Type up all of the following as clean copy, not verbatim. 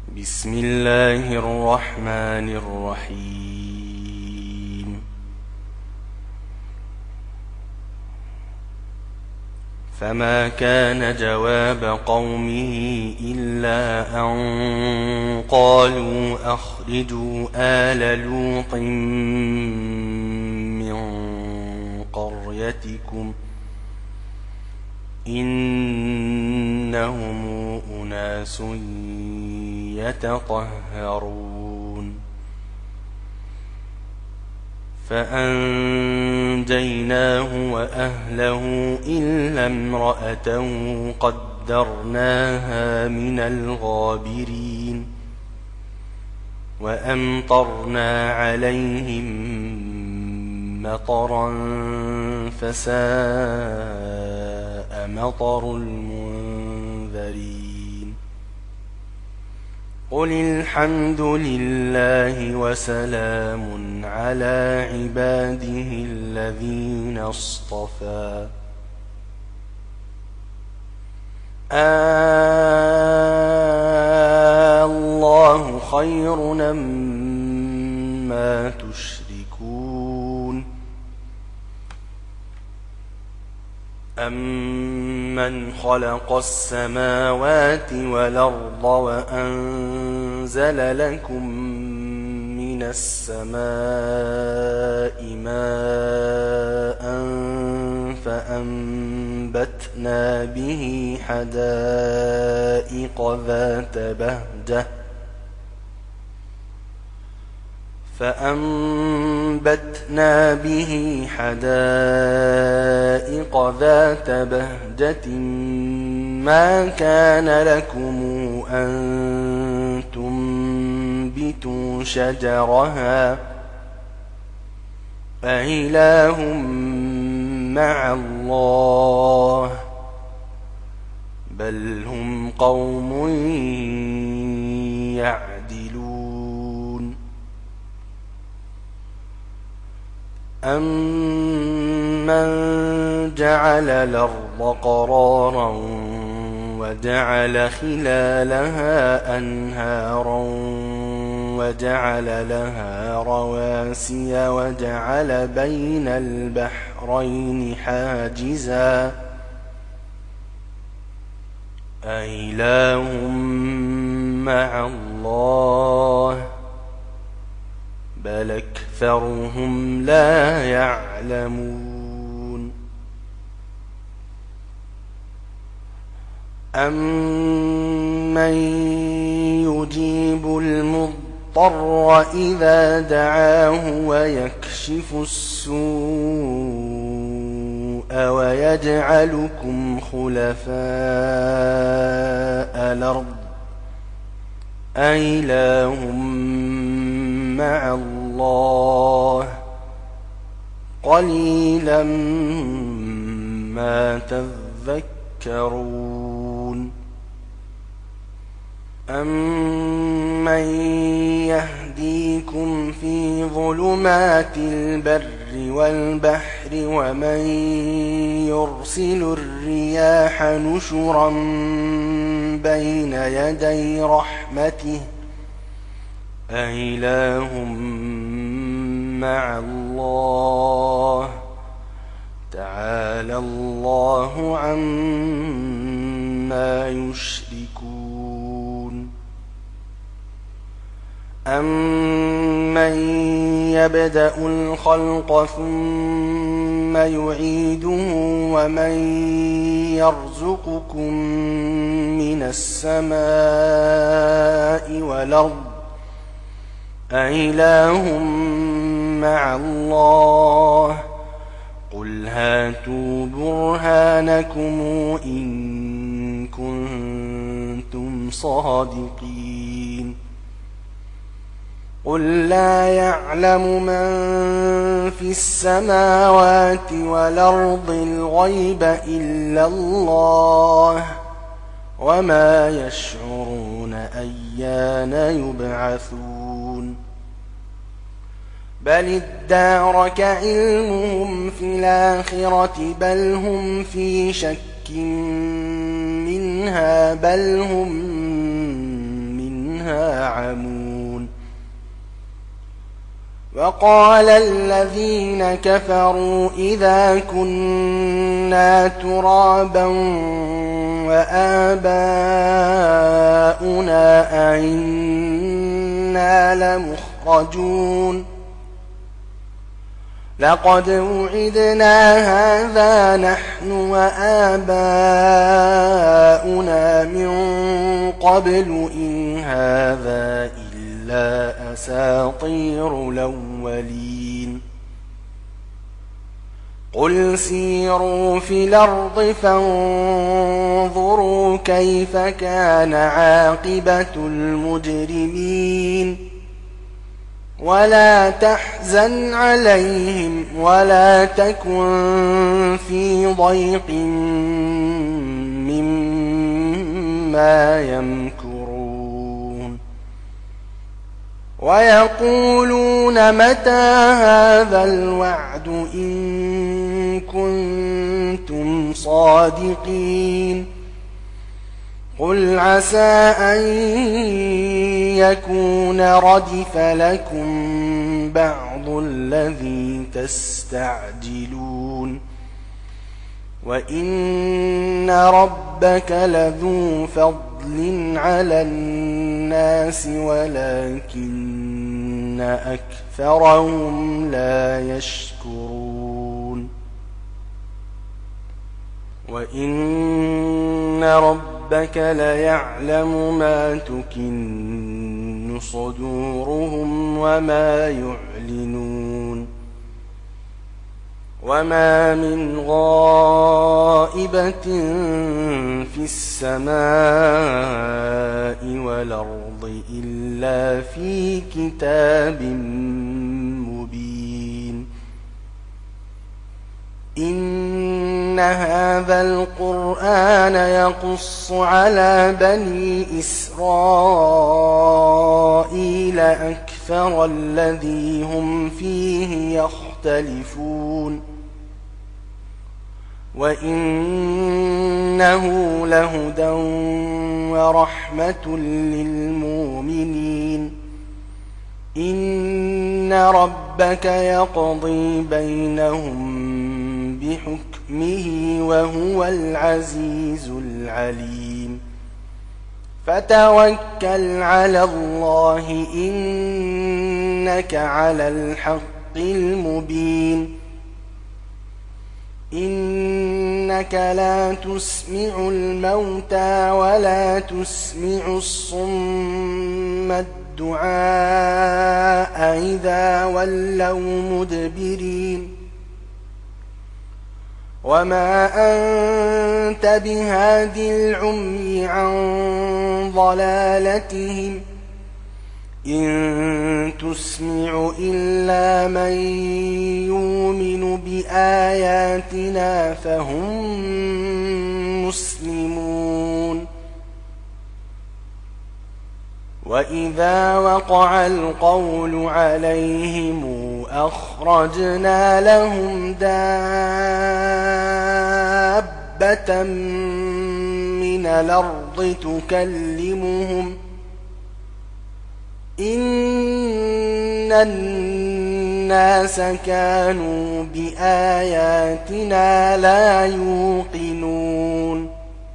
بسم الله الرحمن الرحيم فما كان جواب قومه إلا أن قالوا أخرجوا آل لوط من قريتكم إنهم أناس يتطهرون فأنجيناه وأهله إلا امرأته قدرناها من الغابرين وأمطرنا عليهم مطرا فساء مطر المنذرين قل الحمد لله وسلام على عباده الذين اصطفى الله خير مما تشركون أمن خلق السماوات والأرض وأنزل لكم من السماء ماء فأنبتنا به حدائق ذات بهجة ما كان لكم أن تنبتوا شجرها أإله مع الله بل هم قوم يعدلون أمن جعل الأرض قرارا وجعل خلالها أنهارا وجعل لها رواسي وجعل بين البحرين حاجزا أإله مع الله بل أكثرهم لا يعلمون أمن يجيب المضطر إذا دعاه ويكشف السوء ويجعلكم خلفاء الأرض أإله مع الله قليلا ما تذكرون أمن يهديكم في ظلمات البر والبحر ومن يرسل الرياح نشرا بين يدي رحمته أإله مع الله تعالى الله عما يشركون أمن يبدأ الخلق ثم يعيده ومن يرزقكم من السماء والأرض أإله مع الله قل هاتوا برهانكم إن كنتم صادقين قل لا يعلم من في السماوات والأرض الغيب إلا الله وما يشعرون أيان يبعثون بل ادارك علمهم في الآخرة بل هم في شك منها بل هم منها ينعمون. وقال الذين كفروا إذا كنا ترابا وآباؤنا أئنا لمخرجون لقد وعدنا هذا نحن وآباؤنا من قبل إن هذا إلا أساطير الأولين. قل سيروا في الأرض فانظروا كيف كان عاقبة المجرمين ولا تحزن عليهم ولا تكن في ضيق مما يمكرون. ويقولون متى هذا الوعد إن كنتم صادقين. قل عسى أن يكون ردف لكم بعض الذي تستعجلون وإن ربك لذو فضل على الناس ولكن أكثرهم لا يشكرون. وإن ربك ليعلم ما تكن صدورهم وما يعلنون. وما من غائبة في السماء والأرض إلا في كتاب مبين. إن هذا القرآن يقص على بني إسرائيل أكثر الذي هم فيه يختلفون وإنه لهدى ورحمة للمؤمنين. إن ربك يقضي بينهم بحكمه وهو العزيز العليم. فتوكل على الله إنك على الحق المبين. إنك لا تسمع الموتى ولا تسمع الصم الدعاء إذا ولوا مدبرين. وما أنت بهاد العمي عن ضلالتهم إن تسمع إلا من يؤمن بآياتنا فهم مسلمون. وإذا وقع القول عليهم أخرجنا لهم دابة من الأرض تكلمهم إن الناس كانوا بآياتنا لا يوقنون.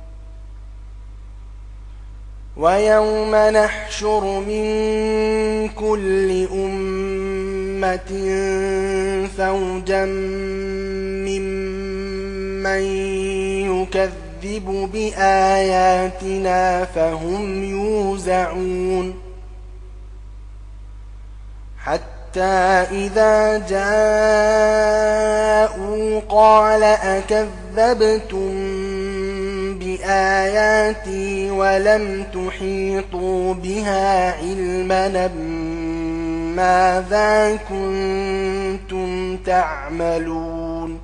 ويوم نحشر من كل أمة فوجا ممن يكذب بآياتنا فهم يوزعون. حتى إذا جاءوا قال أكذبتم بآياتي ولم تحيطوا بها علما ماذا كنتم تعملون.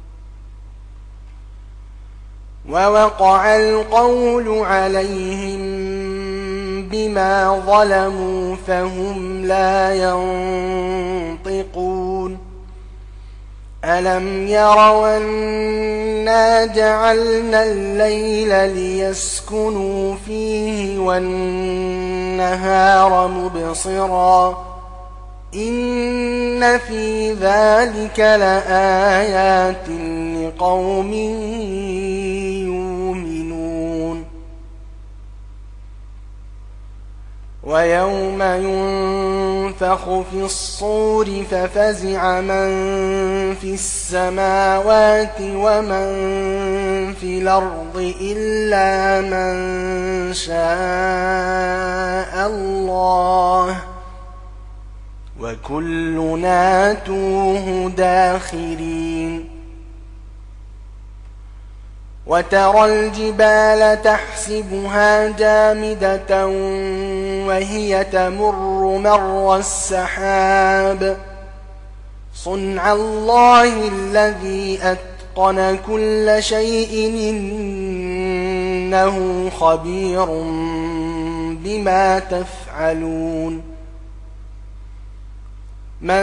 ووقع القول عليهم بما ظلموا فهم لا ينطقون. ألم يروا أنا جعلنا الليل ليسكنوا فيه والنهار مبصرا إن في ذلك لآيات لقوم يؤمنون ويوم ينفخ في الصور ففزع من في السماوات ومن في الأرض إلا من شاء الله وكلنا آتوه داخرين وترى الجبال تحسبها جامدة وهي تمر مر السحاب صنع الله الذي أتقن كل شيء إنه خبير بما تفعلون من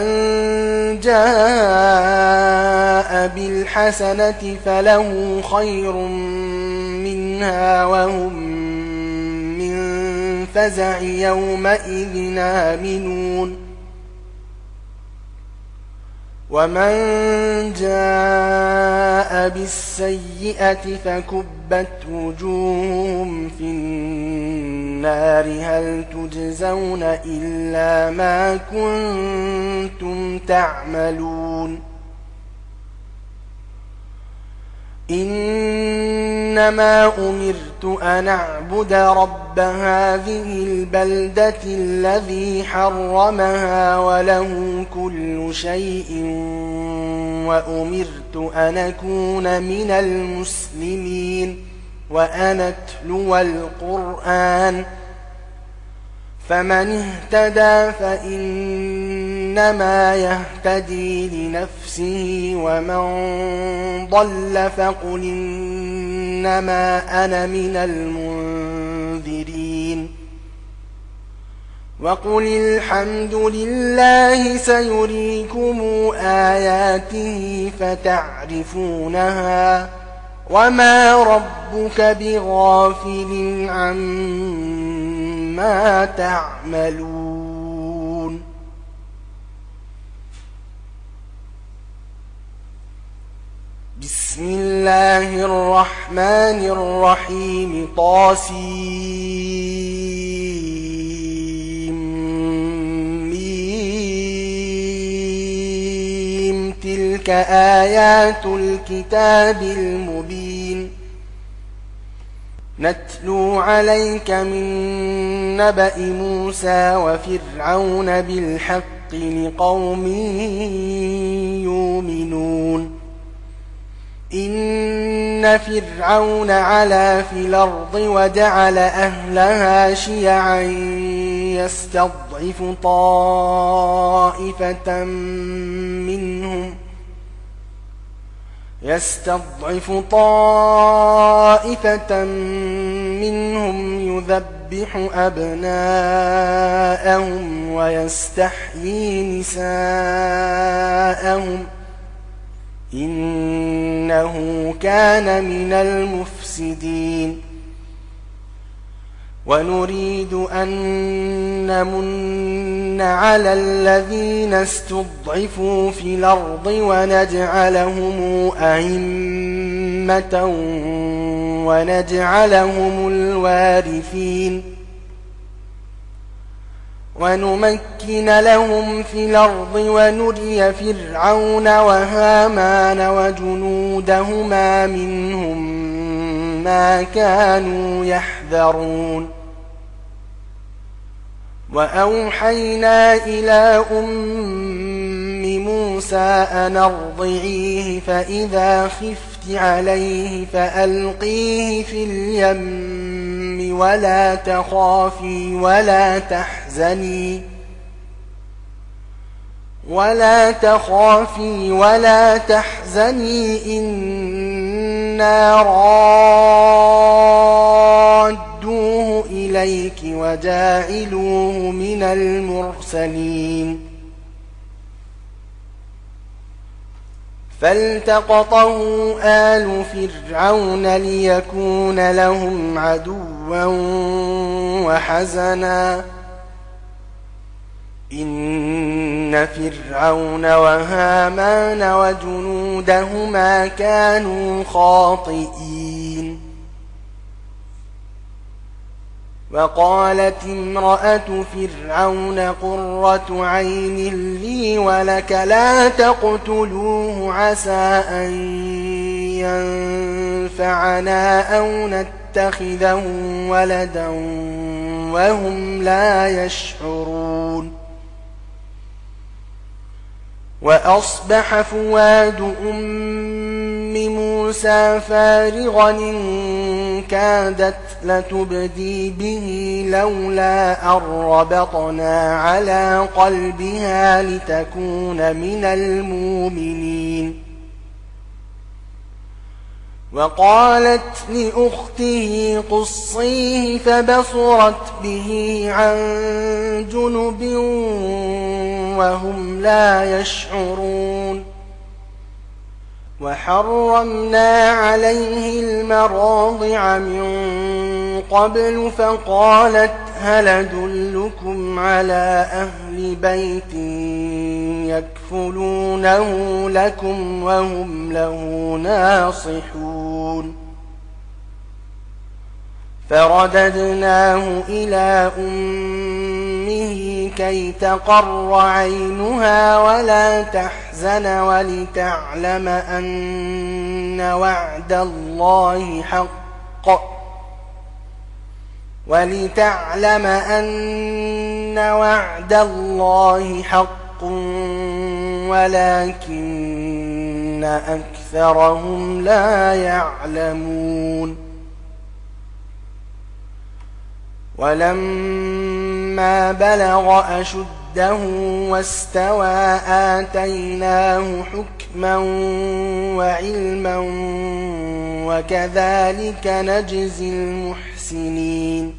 جاء بالحسنة فله خير منها وهم من فزع يومئذ آمنون ومن جاء بالسيئة فكبت وجوههم في النار هل تجزون إلا ما كنتم تعملون إنما أمرت أن أعبد رب هذه البلدة الذي حرمها وله كل شيء وأمرت أن أكون من المسلمين وأن أتلو القرآن فمن اهتدى فإنما يهتدي لنفسه ومن ضل فقل إنما أنا من المنذرين وقل الحمد لله سيريكم آياته فتعرفونها وما ربك بغافل عما تعملون بسم الله الرحمن الرحيم طاسيم تلك آيات الكتاب المبين نتلو عليك من نبأ موسى وفرعون بالحق لقوم يؤمنون إن فرعون علا في الأرض وجعل أهلها شيعا يستضعف طائفة منهم يذبح أبناءهم ويستحيي نساءهم إنه كان من المفسدين ونريد أن نمن على الذين استضعفوا في الأرض ونجعلهم أئمة ونجعلهم الوارثين ونمكن لهم في الأرض ونري فرعون وهامان وجنودهما منهم ما كانوا يحذرون وأوحينا إلى أم موسى أن أرضعيه فإذا خفت عليه فألقيه في اليم ولا تخافي ولا تحزني إنا رادوه إليك وجاعلوه من المرسلين فالتقطه آل فرعون ليكون لهم عدوا وحزنا إن فرعون وهامان وجنودهما كانوا خاطئين وقالت امرأة فرعون قرة عين لي ولك لا تقتلوه عسى أن ينفعنا أو نتخذه ولدا وهم لا يشعرون وأصبح فؤاد أم موسى فارغا إن كادت لتبدي به لولا أن ربطنا على قلبها لتكون من المؤمنين وقالت لأخته قصيه فبصرت به عن جنب وهم لا يشعرون وحرمنا عليه المراضع من قبل فقالت هل أدلكم على أهل بيت يكفلونه لكم وهم له ناصحون فرددناه إلى أمه كي تقر عينها ولا تحزن ولتعلم أن وعد الله حق ولكن أكثرهم لا يعلمون ولما بلغ أشده واستوى آتيناه حكما وعلما وكذلك نجزي المحسنين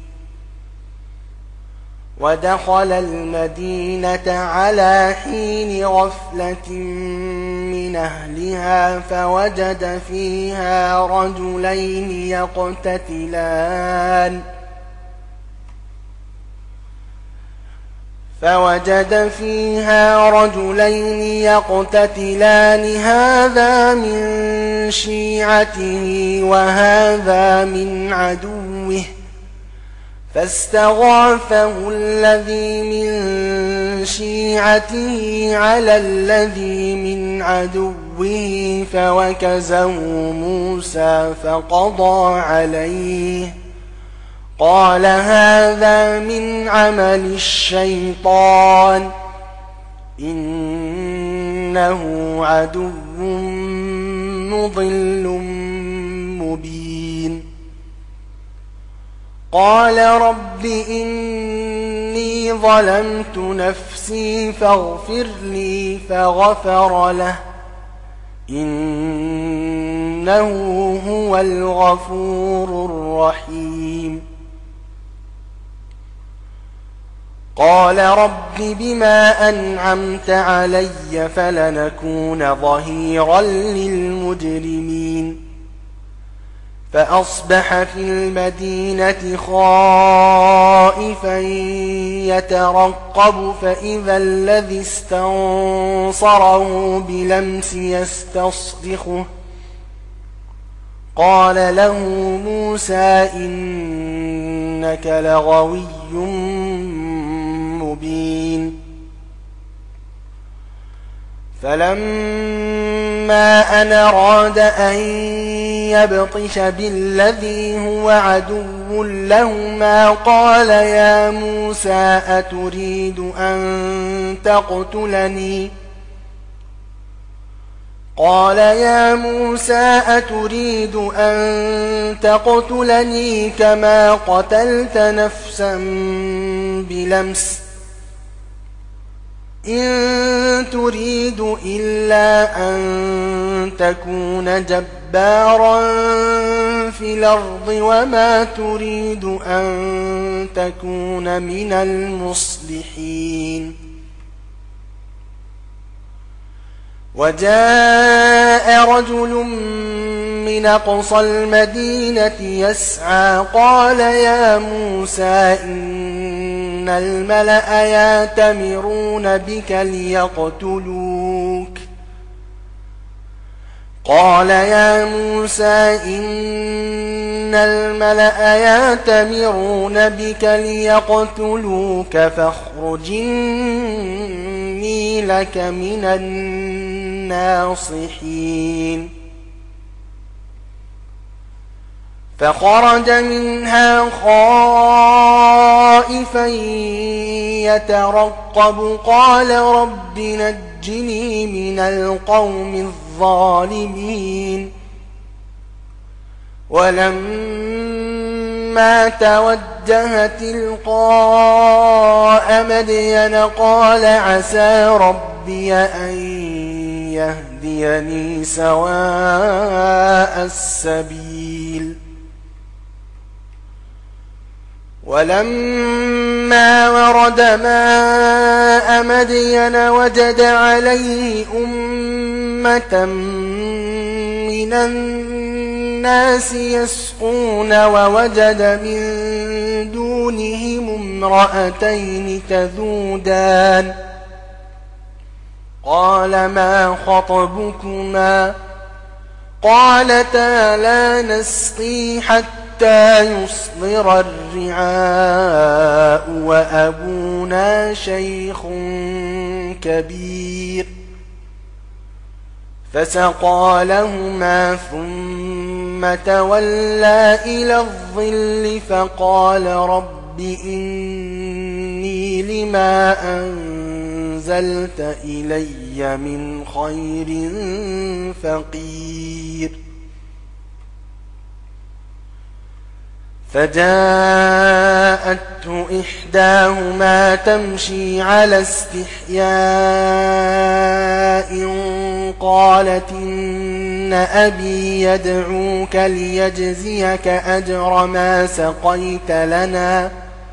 ودخل المدينة على حين غفلة من أهلها فوجد فيها رجلين يقتتلان هذا من شيعته وهذا من عدوه فاستغاثه الذي من شيعته على الذي من عدوه فوكزه موسى فقضى عليه قال هذا من عمل الشيطان إنه عدو مضل مبين قال رب إني ظلمت نفسي فاغفر لي فغفر له إنه هو الغفور الرحيم قال رب بما أنعمت علي فلنكون ظهيرا للمجرمين فأصبح في المدينة خائفا يترقب فإذا الذي استنصره بلمس يستصرخه قال له موسى إنك لغوي مبين فلما أن أراد أن يبطش بالذي هو عدو لهما قال يا موسى أتريد أن تقتلني كما قتلت نفسا بلمس إن تريد إلا أن تكون جبارا في الأرض وما تريد أن تكون من المصلحين وجاء رجل من أقصى المدينة يسعى قال يا موسى إن الملأ يأتمرون بك ليقتلوك قال يا موسى إن الملأ يأتمرون بك ليقتلوك فاخرج إني لك من الناصحين فخرج منها خائفا يترقب قال رب نجني من القوم الظالمين ولما توجه تلقاء مدين قال عسى ربي أن يهديني سواء السبيل ولما ورد ماء مدين وجد عليه أمة من الناس يسقون ووجد من دونهم امرأتين تذودان قال ما خطبكما قالتا لا نسقي حتى يصدر الرعاء وأبونا شيخ كبير فسقى لهما ثم تولى إلى الظل فقال رب إني لما أنزلت إلي من خير فقير فجاءته إحداهما تمشي على استحياء قالت إن أبي يدعوك ليجزيك أجر ما سقيت لنا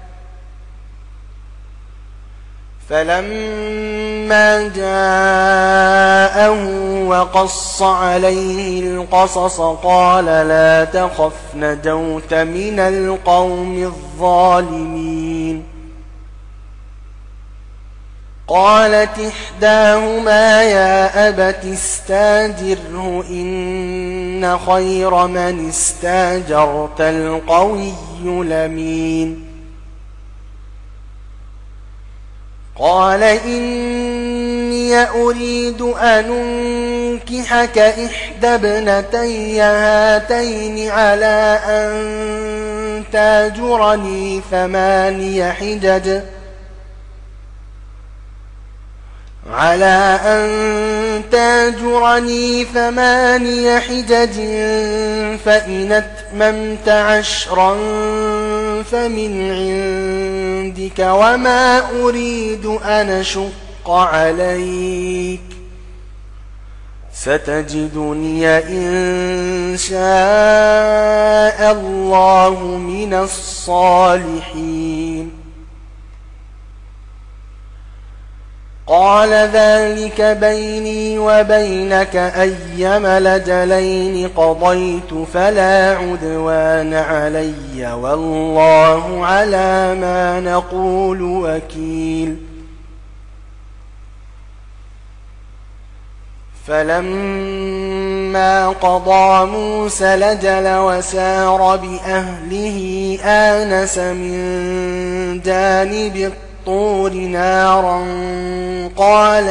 فلما جاءه وقص عليه القصص قال لا تخف نجوت من القوم الظالمين قالت إحداهما يا أبت استاجره إن خير من استاجرت القوي الأمين قال إني أريد أن أنكحك إحدى ابنتي هاتين على أن تاجرني 8 حجج فإن أتممت 10 فمن عندك وما أريد أن أشق عليك ستجدني إن شاء الله من الصالحين قال ذلك بيني وبينك أيما الأجلين قضيت فلا عدوان علي والله على ما نقول وكيل فلما قضى موسى الأجل وسار بأهله آنس من جانب الطور نارا قال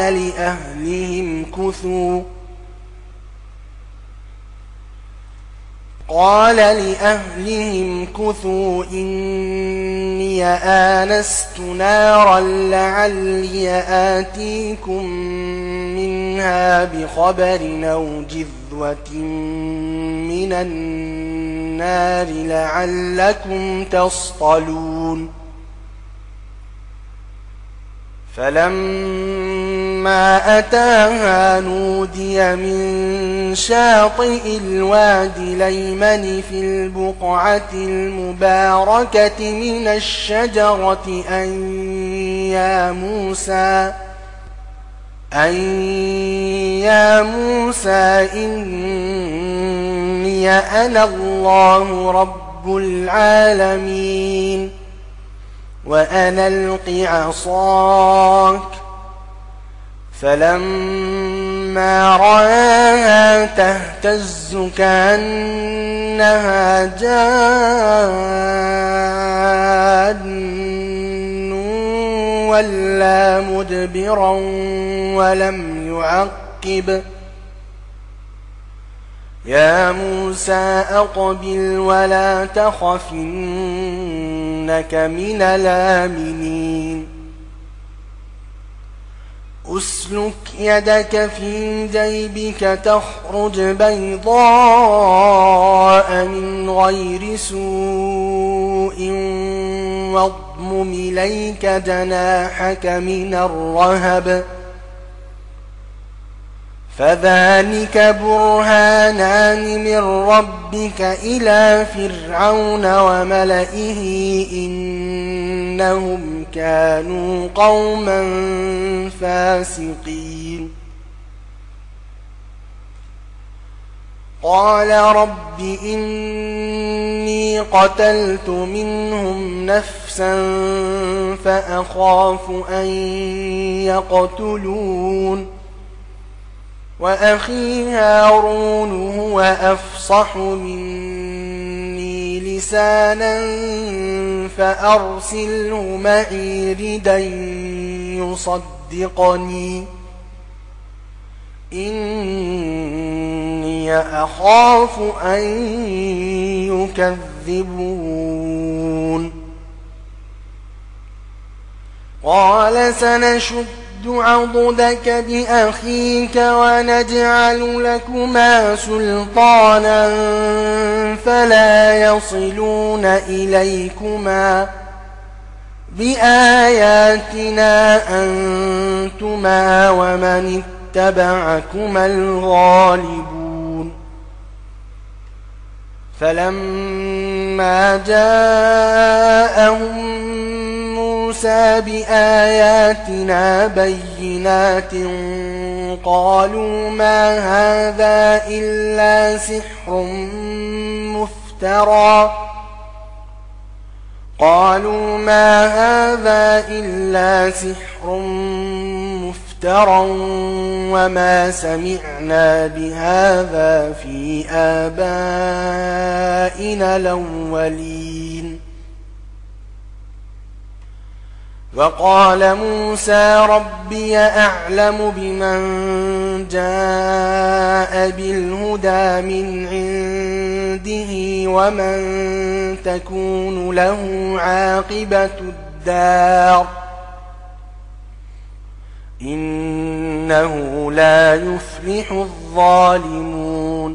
لأهلهم كثوا إني آنست نارا لعلي آتيكم منها بخبر أو جذوة من النار لعلكم تصطلون فلما أتاها نودي من شاطئ الوادي الأيمن في البقعة المباركة من الشجرة أن أن يا موسى إني أنا الله رب العالمين وأن ألق عصاك فلما رآها تهتز كأنها جان ولا مدبرا ولم يعقب يا موسى أقبل ولا تخف إنك من الآمنين أسلك يدك في جيبك تخرج بيضاء من غير سوء واضمم إليك جناحك من الرهب فذلك برهانان من ربك إلى فرعون وملئه إنهم كانوا قوما فاسقين قال رب إني قتلت منهم نفسا فأخاف أن يقتلون وأخي هارون هو أفصح مني لسانا فأرسله معي ردا يصدقني إني أخاف أن يكذبون قال سنشد عضدك بأخيك ونجعل لكما سلطانا فلا يصلون إليكما بآياتنا أنتما ومن اتبعكما الغالبون فلما جاءهم موسى بآياتنا بينات قالوا ما هذا إلا سحر مفترى وما سمعنا بهذا في آبائنا الأولين وقال موسى ربي أعلم بمن جاء بالهدى من عنده ومن تكون له عاقبة الدار إنه لا يفلح الظالمون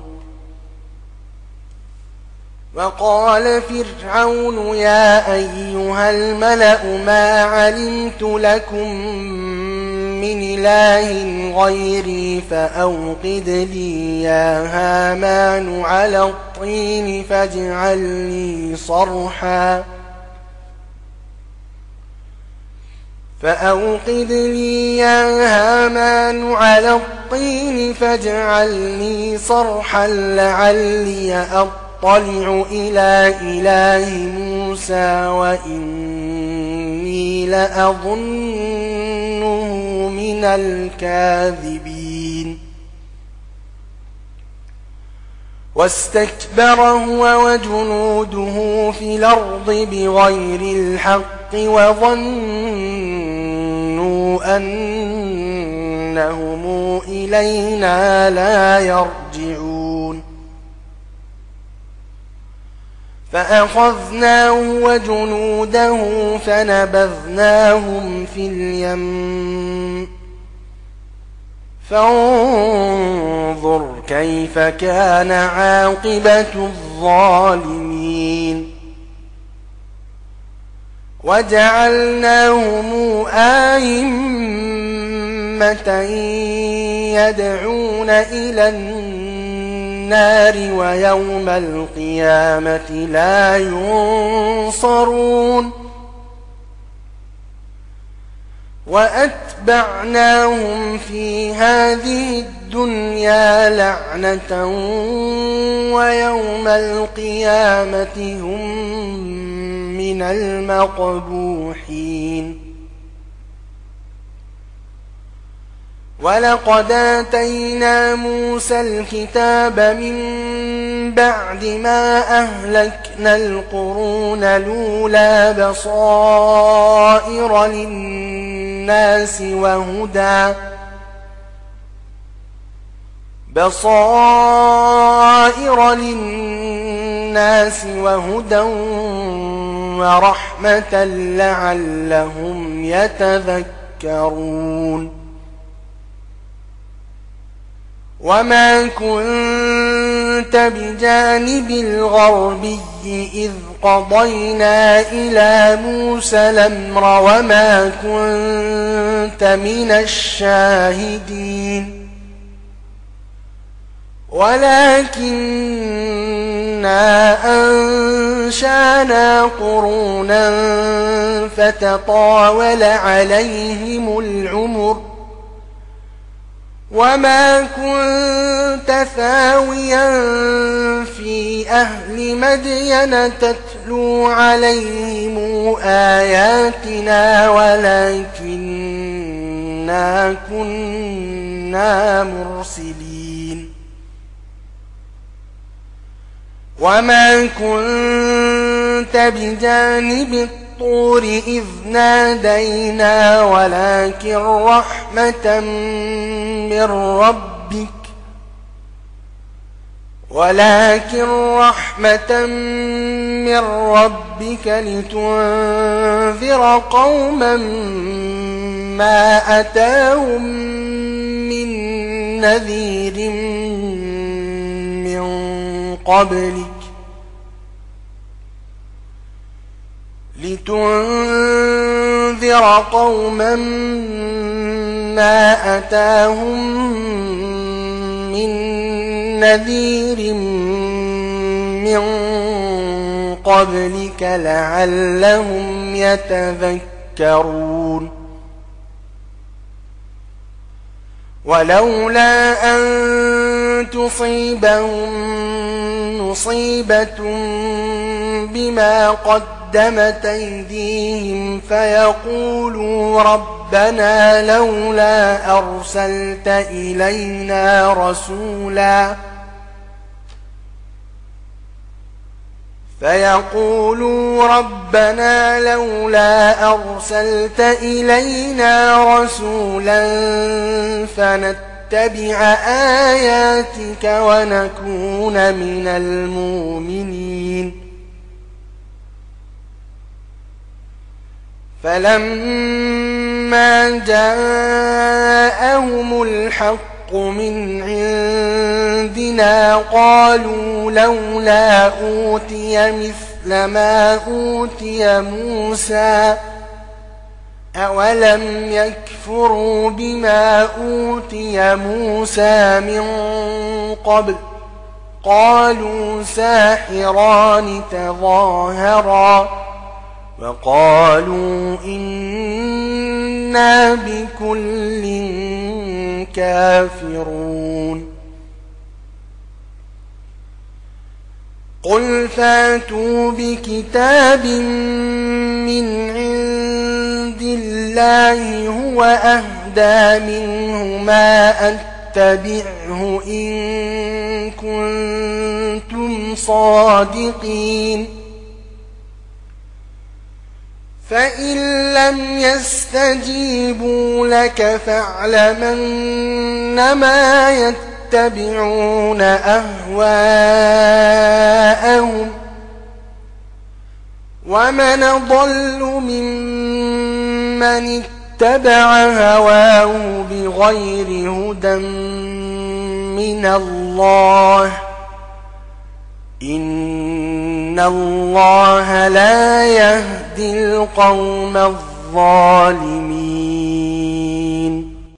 وقال فرعون يا أيها الملأ ما علمت لكم من إله غيري فأوقد لي يا هامان على الطين فاجعل لي صرحا لعلي أطلع إلى إله موسى وإني لأظنه من الكاذبين واستكبر هو وجنوده في الأرض بغير الحق وظنوا أنهم إلينا لا يرجعون فأخذناه وجنوده فنبذناهم في اليم فانظر كيف كان عاقبة الظالمين وجعلناهم أئمة يدعون إلى النار ويوم القيامة لا ينصرون وأتبعناهم في هذه الدنيا لعنة ويوم القيامة هم من المقبوحين. ولقد آتينا موسى الكتاب من بعد ما أهلكنا القرون الأولى بصائر للناس وهدى ورحمة لعلهم يتذكرون. وما كنت بجانب الغربي إذ قضينا إلى موسى الأمر وما كنت من الشاهدين ولكننا أنشأنا قرونا فتطاول عليهم العمر وما كنت ثاويا في أهل مدين تتلو عليهم آياتنا ولكننا كنا مرسلين. وما كنت بجانب الطور إذ نادينا ولكن رحمة من ربك لتنذر قوما ما أتاهم من نذير من قبلك لعلهم يتذكرون. ولولا أن تصيبهم مصيبة بما قدمت أيديهم فيقولوا ربنا لولا أرسلت إلينا رسولا فنتبع آياتك ونكون من المؤمنين. فلما جاءهم الحق من عندنا قالوا لولا أوتي مثل ما أوتي موسى أولم يكفروا بما أوتي موسى من قبل قالوا ساحران تظاهرا وقالوا إنا بكل كافرون. قل فاتوا بكتاب من عند الله هو أهدى منه ما أتبعه إن كنتم صادقين. فإن لم يستجيبوا لك فاعلم أنما يتبعون أهواءهم ومن ضل ممن اتبع هواه بغير هدى من الله إن الله لا يهدي القوم الظالمين.